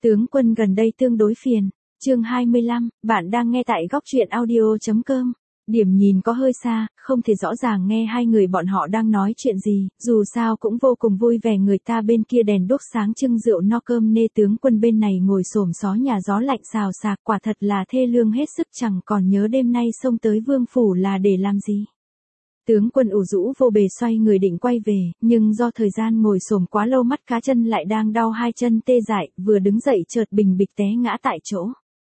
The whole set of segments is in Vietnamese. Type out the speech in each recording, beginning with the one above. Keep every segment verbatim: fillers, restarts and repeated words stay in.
Tướng quân gần đây tương đối phiền. Chương hai mươi lăm, bạn đang nghe tại góc truyện audio.com. Điểm nhìn có hơi xa, không thể rõ ràng nghe hai người bọn họ đang nói chuyện gì, dù sao cũng vô cùng vui vẻ, người ta bên kia đèn đuốc sáng trưng rượu no cơm nê, tướng quân bên này ngồi xổm xó nhà gió lạnh xào xạc, quả thật là thê lương hết sức, chẳng còn nhớ đêm nay xông tới vương phủ là để làm gì. Tướng quân ủ rũ vô bề xoay người định quay về, nhưng do thời gian ngồi xổm quá lâu mắt cá chân lại đang đau, hai chân tê dại, vừa đứng dậy chợt bình bịch té ngã tại chỗ.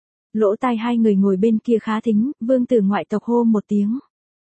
Lỗ tai hai người ngồi bên kia khá thính, vương tử ngoại tộc hô một tiếng.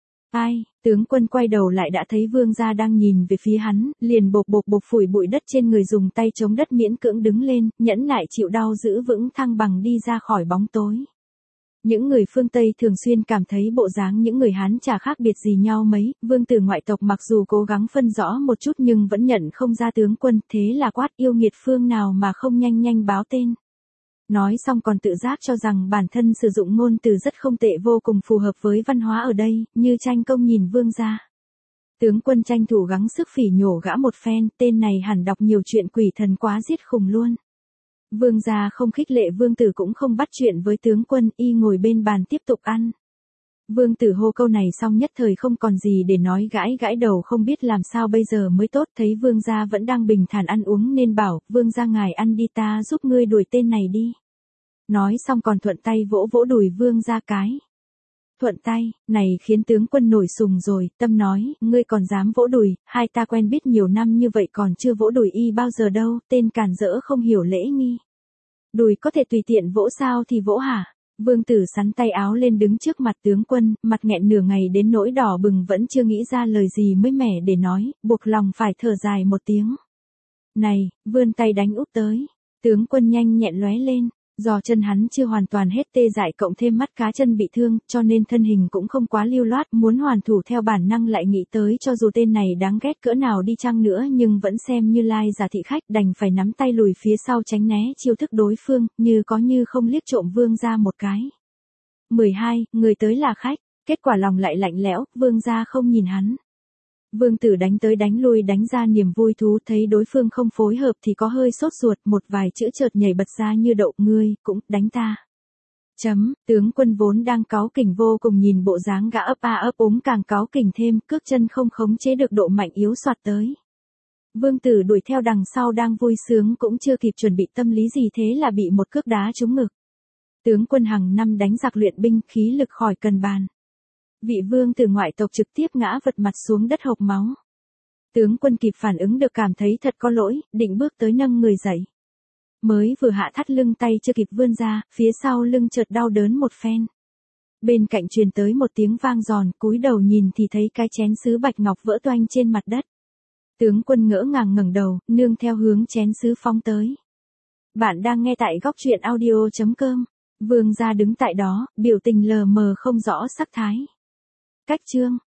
Ai, tướng quân quay đầu lại đã thấy vương gia đang nhìn về phía hắn, liền bộp bộp bộp phủi bụi đất trên người, dùng tay chống đất miễn cưỡng đứng lên, nhẫn nại chịu đau giữ vững thăng bằng đi ra khỏi bóng tối. Những người phương Tây thường xuyên cảm thấy bộ dáng những người Hán chả khác biệt gì nhau mấy, vương tử ngoại tộc mặc dù cố gắng phân rõ một chút nhưng vẫn nhận không ra tướng quân, thế là quát, yêu nghiệt phương nào mà không nhanh nhanh báo tên. Nói xong còn tự giác cho rằng bản thân sử dụng ngôn từ rất không tệ, vô cùng phù hợp với văn hóa ở đây, như tranh công nhìn vương gia. Tướng quân tranh thủ gắng sức phỉ nhổ gã một phen, tên này hẳn đọc nhiều chuyện quỷ thần quá giết khùng luôn. Vương gia không khích lệ vương tử cũng không bắt chuyện với tướng quân, y ngồi bên bàn tiếp tục ăn. Vương tử hô câu này xong nhất thời không còn gì để nói, gãi gãi đầu không biết làm sao bây giờ mới tốt, thấy vương gia vẫn đang bình thản ăn uống nên bảo, vương gia ngài ăn đi, ta giúp ngươi đuổi tên này đi. Nói xong còn thuận tay vỗ vỗ đùi vương gia cái. Thuận tay, này khiến tướng quân nổi sùng rồi, tâm nói, ngươi còn dám vỗ đùi, hai ta quen biết nhiều năm như vậy còn chưa vỗ đùi y bao giờ đâu, tên càn rỡ không hiểu lễ nghi. Đùi có thể tùy tiện vỗ sao thì vỗ hả? Vương tử sắn tay áo lên đứng trước mặt tướng quân, mặt nghẹn nửa ngày đến nỗi đỏ bừng vẫn chưa nghĩ ra lời gì mới mẻ để nói, buộc lòng phải thở dài một tiếng. Này, vươn tay đánh úp tới. Tướng quân nhanh nhẹn lóe lên. Do chân hắn chưa hoàn toàn hết tê dại cộng thêm mắt cá chân bị thương, cho nên thân hình cũng không quá lưu loát, muốn hoàn thủ theo bản năng lại nghĩ tới cho dù tên này đáng ghét cỡ nào đi chăng nữa nhưng vẫn xem như lai giả thị khách, đành phải nắm tay lùi phía sau tránh né chiêu thức đối phương, như có như không liếc trộm vương gia một cái. mười hai, người tới là khách, kết quả lòng lại lạnh lẽo, vương gia không nhìn hắn. Vương tử đánh tới đánh lui đánh ra niềm vui thú, thấy đối phương không phối hợp thì có hơi sốt ruột, một vài chữ chợt nhảy bật ra như đậu, ngươi, cũng, đánh ta. Chấm, tướng quân vốn đang cáu kỉnh vô cùng nhìn bộ dáng gã ấp a ấp úng càng cáu kỉnh thêm, cước chân không khống chế được độ mạnh yếu soạt tới. Vương tử đuổi theo đằng sau đang vui sướng cũng chưa kịp chuẩn bị tâm lý gì thế là bị một cước đá trúng ngực. Tướng quân hàng năm đánh giặc luyện binh, khí lực khỏi cần bàn. Vị vương tử ngoại tộc trực tiếp ngã vật mặt xuống đất hộc máu. Tướng quân kịp phản ứng được cảm thấy thật có lỗi, định bước tới nâng người dậy. Mới vừa hạ thắt lưng tay chưa kịp vươn ra, phía sau lưng chợt đau đớn một phen. Bên cạnh truyền tới một tiếng vang giòn, cúi đầu nhìn thì thấy cái chén sứ bạch ngọc vỡ toanh trên mặt đất. Tướng quân ngỡ ngàng ngẩng đầu, nương theo hướng chén sứ phóng tới. Bạn đang nghe tại góc truyện audio.com. Vương gia đứng tại đó, biểu tình lờ mờ không rõ sắc thái. Cách chương,